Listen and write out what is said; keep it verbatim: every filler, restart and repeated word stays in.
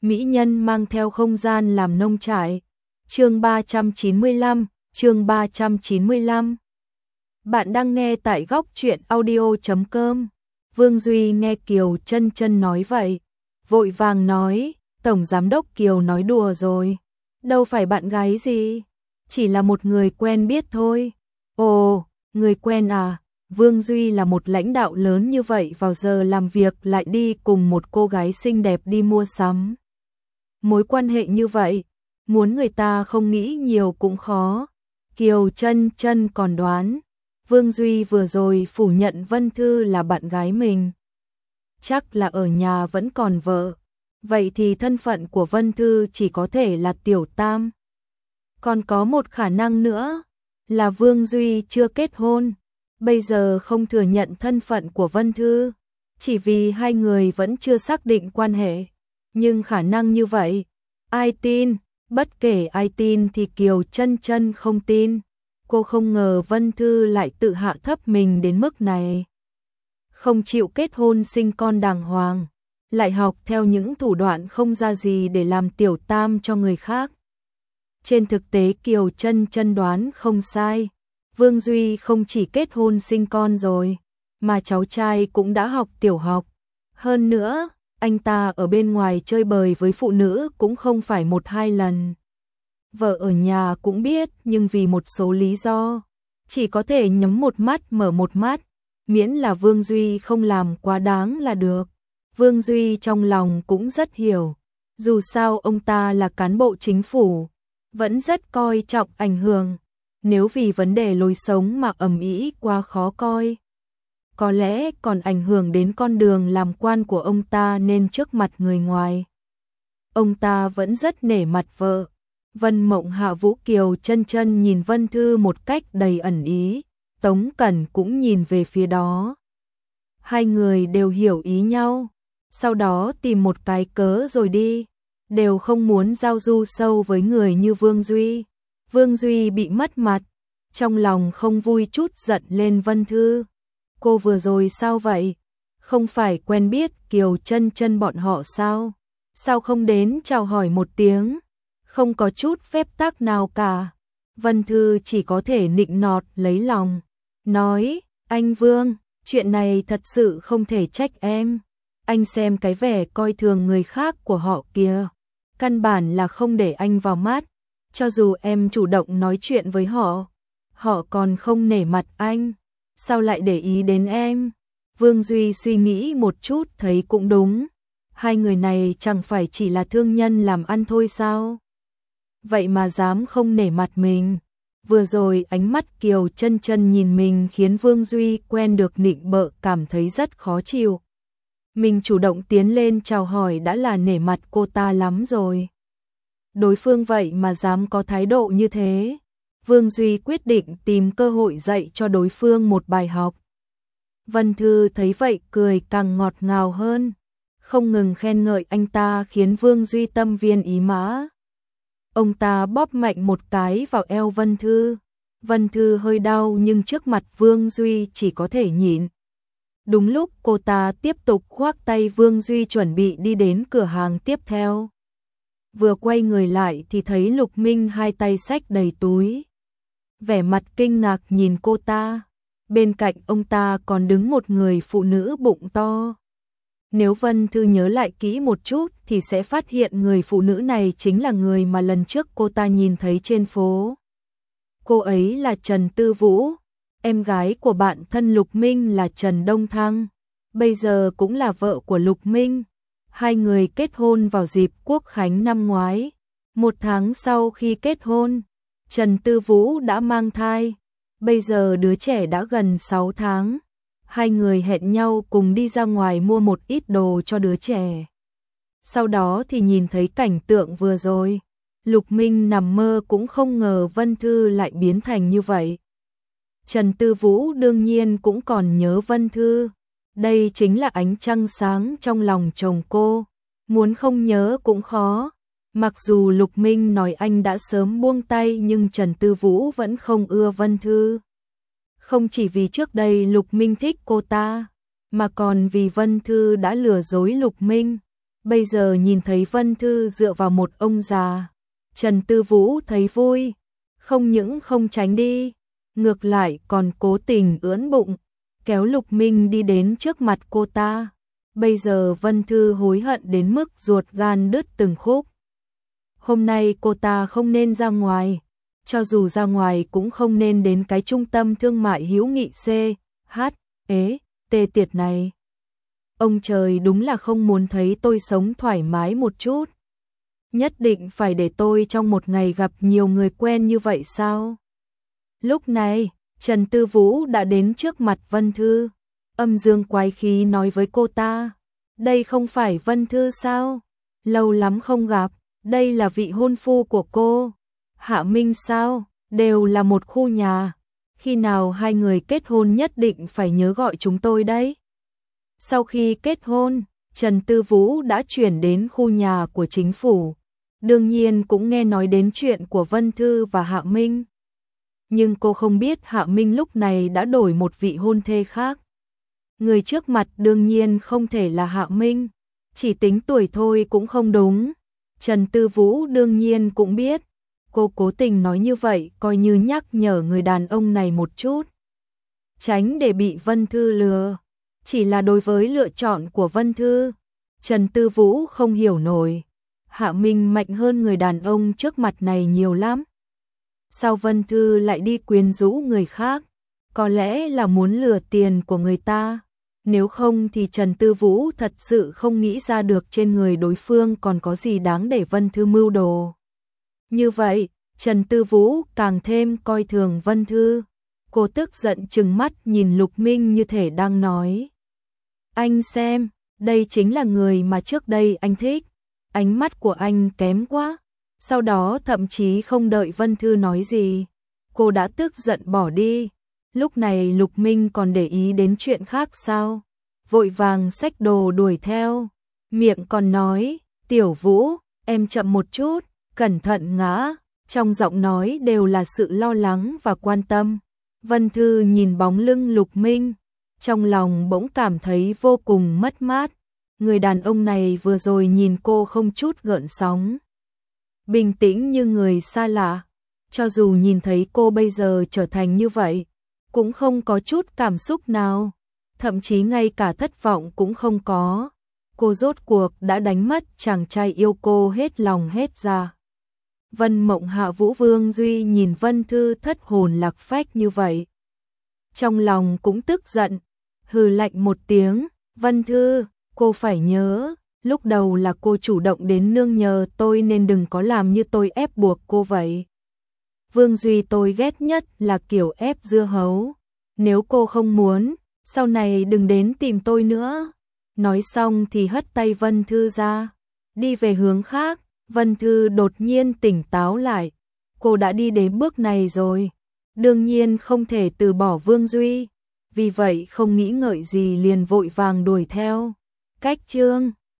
mỹ nhân mang theo không gian làm nông trại. Chương ba trăm chín mươi lăm, chương ba trăm chín mươi lăm. Bạn đang nghe tại góc truyện audio chấm com. Vương Duy nghe Kiều Chân Chân nói vậy, vội vàng nói, Tổng Giám đốc Kiều nói đùa rồi, đâu phải bạn gái gì, chỉ là một người quen biết thôi. Ồ, người quen à? Vương Duy là một lãnh đạo lớn như vậy vào giờ làm việc lại đi cùng một cô gái xinh đẹp đi mua sắm. Mối quan hệ như vậy, muốn người ta không nghĩ nhiều cũng khó. Kiều Chân Chân còn đoán, Vương Duy vừa rồi phủ nhận Vân Thư là bạn gái mình. Chắc là ở nhà vẫn còn vợ. Vậy thì thân phận của Vân Thư chỉ có thể là tiểu tam. Còn có một khả năng nữa, là Vương Duy chưa kết hôn, bây giờ không thừa nhận thân phận của Vân Thư, chỉ vì hai người vẫn chưa xác định quan hệ. Nhưng khả năng như vậy, ai tin? Bất kể ai tin thì Kiều Chân Chân không tin. Cô không ngờ Vân Thư lại tự hạ thấp mình đến mức này. Không chịu kết hôn sinh con đàng hoàng, lại học theo những thủ đoạn không ra gì để làm tiểu tam cho người khác. Trên thực tế Kiều Chân Chân đoán không sai, Vương Duy không chỉ kết hôn sinh con rồi, mà cháu trai cũng đã học tiểu học. Hơn nữa, anh ta ở bên ngoài chơi bời với phụ nữ cũng không phải một hai lần. Vợ ở nhà cũng biết, nhưng vì một số lý do, chỉ có thể nhắm một mắt mở một mắt, miễn là Vương Duy không làm quá đáng là được. Vương Duy trong lòng cũng rất hiểu, dù sao ông ta là cán bộ chính phủ, vẫn rất coi trọng ảnh hưởng, nếu vì vấn đề lối sống mà ầm ĩ quá khó coi, có lẽ còn ảnh hưởng đến con đường làm quan của ông ta, nên trước mặt người ngoài, ông ta vẫn rất nể mặt vợ. Vân Mộng Hạ Vũ Kiều Chân Chân nhìn Vân Thư một cách đầy ẩn ý, Tống Cẩn cũng nhìn về phía đó. Hai người đều hiểu ý nhau, sau đó tìm một cái cớ rồi đi, đều không muốn giao du sâu với người như Vương Duy. Vương Duy bị mất mặt, trong lòng không vui chút giận lên Vân Thư. Cô vừa rồi sao vậy? Không phải quen biết Kiều Chân Chân bọn họ sao? Sao không đến chào hỏi một tiếng? Không có chút phép tắc nào cả. Vân Thư chỉ có thể nịnh nọt lấy lòng, nói, anh Vương, chuyện này thật sự không thể trách em. Anh xem cái vẻ coi thường người khác của họ kìa, căn bản là không để anh vào mắt. Cho dù em chủ động nói chuyện với họ, họ còn không nể mặt anh, sao lại để ý đến em? Vương Duy suy nghĩ một chút thấy cũng đúng, hai người này chẳng phải chỉ là thương nhân làm ăn thôi sao? Vậy mà dám không nể mặt mình. Vừa rồi ánh mắt Kiều Chân Chân nhìn mình khiến Vương Duy quen được nịnh bợ cảm thấy rất khó chịu. Mình chủ động tiến lên chào hỏi đã là nể mặt cô ta lắm rồi, đối phương vậy mà dám có thái độ như thế. Vương Duy quyết định tìm cơ hội dạy cho đối phương một bài học. Vân Thư thấy vậy cười càng ngọt ngào hơn, không ngừng khen ngợi anh ta khiến Vương Duy tâm viên ý mã. Ông ta bóp mạnh một cái vào eo Vân Thư. Vân Thư hơi đau nhưng trước mặt Vương Duy chỉ có thể nhịn. Đúng lúc cô ta tiếp tục khoác tay Vương Duy chuẩn bị đi đến cửa hàng tiếp theo. Vừa quay người lại thì thấy Lục Minh hai tay xách đầy túi, vẻ mặt kinh ngạc nhìn cô ta. Bên cạnh ông ta còn đứng một người phụ nữ bụng to. Nếu Vân Thư nhớ lại kỹ một chút thì sẽ phát hiện người phụ nữ này chính là người mà lần trước cô ta nhìn thấy trên phố. Cô ấy là Trần Tư Vũ, em gái của bạn thân Lục Minh là Trần Đông Thăng, bây giờ cũng là vợ của Lục Minh. Hai người kết hôn vào dịp Quốc khánh năm ngoái. Một tháng sau khi kết hôn, Trần Tư Vũ đã mang thai, bây giờ đứa trẻ đã gần sáu tháng. Hai người hẹn nhau cùng đi ra ngoài mua một ít đồ cho đứa trẻ. Sau đó thì nhìn thấy cảnh tượng vừa rồi, Lục Minh nằm mơ cũng không ngờ Vân Thư lại biến thành như vậy. Trần Tư Vũ đương nhiên cũng còn nhớ Vân Thư, đây chính là ánh trăng sáng trong lòng chồng cô, muốn không nhớ cũng khó. Mặc dù Lục Minh nói anh đã sớm buông tay nhưng Trần Tư Vũ vẫn không ưa Vân Thư. Không chỉ vì trước đây Lục Minh thích cô ta, mà còn vì Vân Thư đã lừa dối Lục Minh. Bây giờ nhìn thấy Vân Thư dựa vào một ông già, Trần Tư Vũ thấy vui, không những không tránh đi, ngược lại còn cố tình ưỡn bụng, kéo Lục Minh đi đến trước mặt cô ta. Bây giờ Vân Thư hối hận đến mức ruột gan đứt từng khúc. Hôm nay cô ta không nên ra ngoài, cho dù ra ngoài cũng không nên đến cái trung tâm thương mại hữu nghị C, H, E, T tiệt này. Ông trời đúng là không muốn thấy tôi sống thoải mái một chút. Nhất định phải để tôi trong một ngày gặp nhiều người quen như vậy sao? Lúc này, Trần Tư Vũ đã đến trước mặt Vân Thư, âm dương quái khí nói với cô ta. Đây không phải Vân Thư sao? Lâu lắm không gặp, đây là vị hôn phu của cô. Hạ Minh sao? Đều là một khu nhà. Khi nào hai người kết hôn nhất định phải nhớ gọi chúng tôi đấy. Sau khi kết hôn, Trần Tư Vũ đã chuyển đến khu nhà của chính phủ. Đương nhiên cũng nghe nói đến chuyện của Vân Thư và Hạ Minh. Nhưng cô không biết Hạ Minh lúc này đã đổi một vị hôn thê khác. Người trước mặt đương nhiên không thể là Hạ Minh, chỉ tính tuổi thôi cũng không đúng. Trần Tư Vũ đương nhiên cũng biết, cô cố tình nói như vậy coi như nhắc nhở người đàn ông này một chút. Tránh để bị Vân Thư lừa, chỉ là đối với lựa chọn của Vân Thư, Trần Tư Vũ không hiểu nổi. Hạ Minh mạnh hơn người đàn ông trước mặt này nhiều lắm. Sao Vân Thư lại đi quyến rũ người khác? Có lẽ là muốn lừa tiền của người ta. Nếu không thì Trần Tư Vũ thật sự không nghĩ ra được trên người đối phương còn có gì đáng để Vân Thư mưu đồ. Như vậy, Trần Tư Vũ càng thêm coi thường Vân Thư. Cô tức giận trừng mắt nhìn Lục Minh như thể đang nói. Anh xem, đây chính là người mà trước đây anh thích. Ánh mắt của anh kém quá. Sau đó thậm chí không đợi Vân Thư nói gì, cô đã tức giận bỏ đi. Lúc này Lục Minh còn để ý đến chuyện khác sao? Vội vàng xách đồ đuổi theo, miệng còn nói, Tiểu Vũ, em chậm một chút, cẩn thận ngã. Trong giọng nói đều là sự lo lắng và quan tâm. Vân Thư nhìn bóng lưng Lục Minh, trong lòng bỗng cảm thấy vô cùng mất mát. Người đàn ông này vừa rồi nhìn cô không chút gợn sóng, bình tĩnh như người xa lạ. Cho dù nhìn thấy cô bây giờ trở thành như vậy, cũng không có chút cảm xúc nào, thậm chí ngay cả thất vọng cũng không có. Cô rốt cuộc đã đánh mất chàng trai yêu cô hết lòng hết dạ. Vân Mộng Hạ Vũ Vương Duy nhìn Vân Thư thất hồn lạc phách như vậy, trong lòng cũng tức giận, hừ lạnh một tiếng. Vân Thư, cô phải nhớ, lúc đầu là cô chủ động đến nương nhờ tôi nên đừng có làm như tôi ép buộc cô vậy. Vương Duy tôi ghét nhất là kiểu ép dưa hấu. Nếu cô không muốn, sau này đừng đến tìm tôi nữa. Nói xong thì hất tay Vân Thư ra, đi về hướng khác. Vân Thư đột nhiên tỉnh táo lại. Cô đã đi đến bước này rồi, đương nhiên không thể từ bỏ Vương Duy. Vì vậy không nghĩ ngợi gì liền vội vàng đuổi theo. Cách chương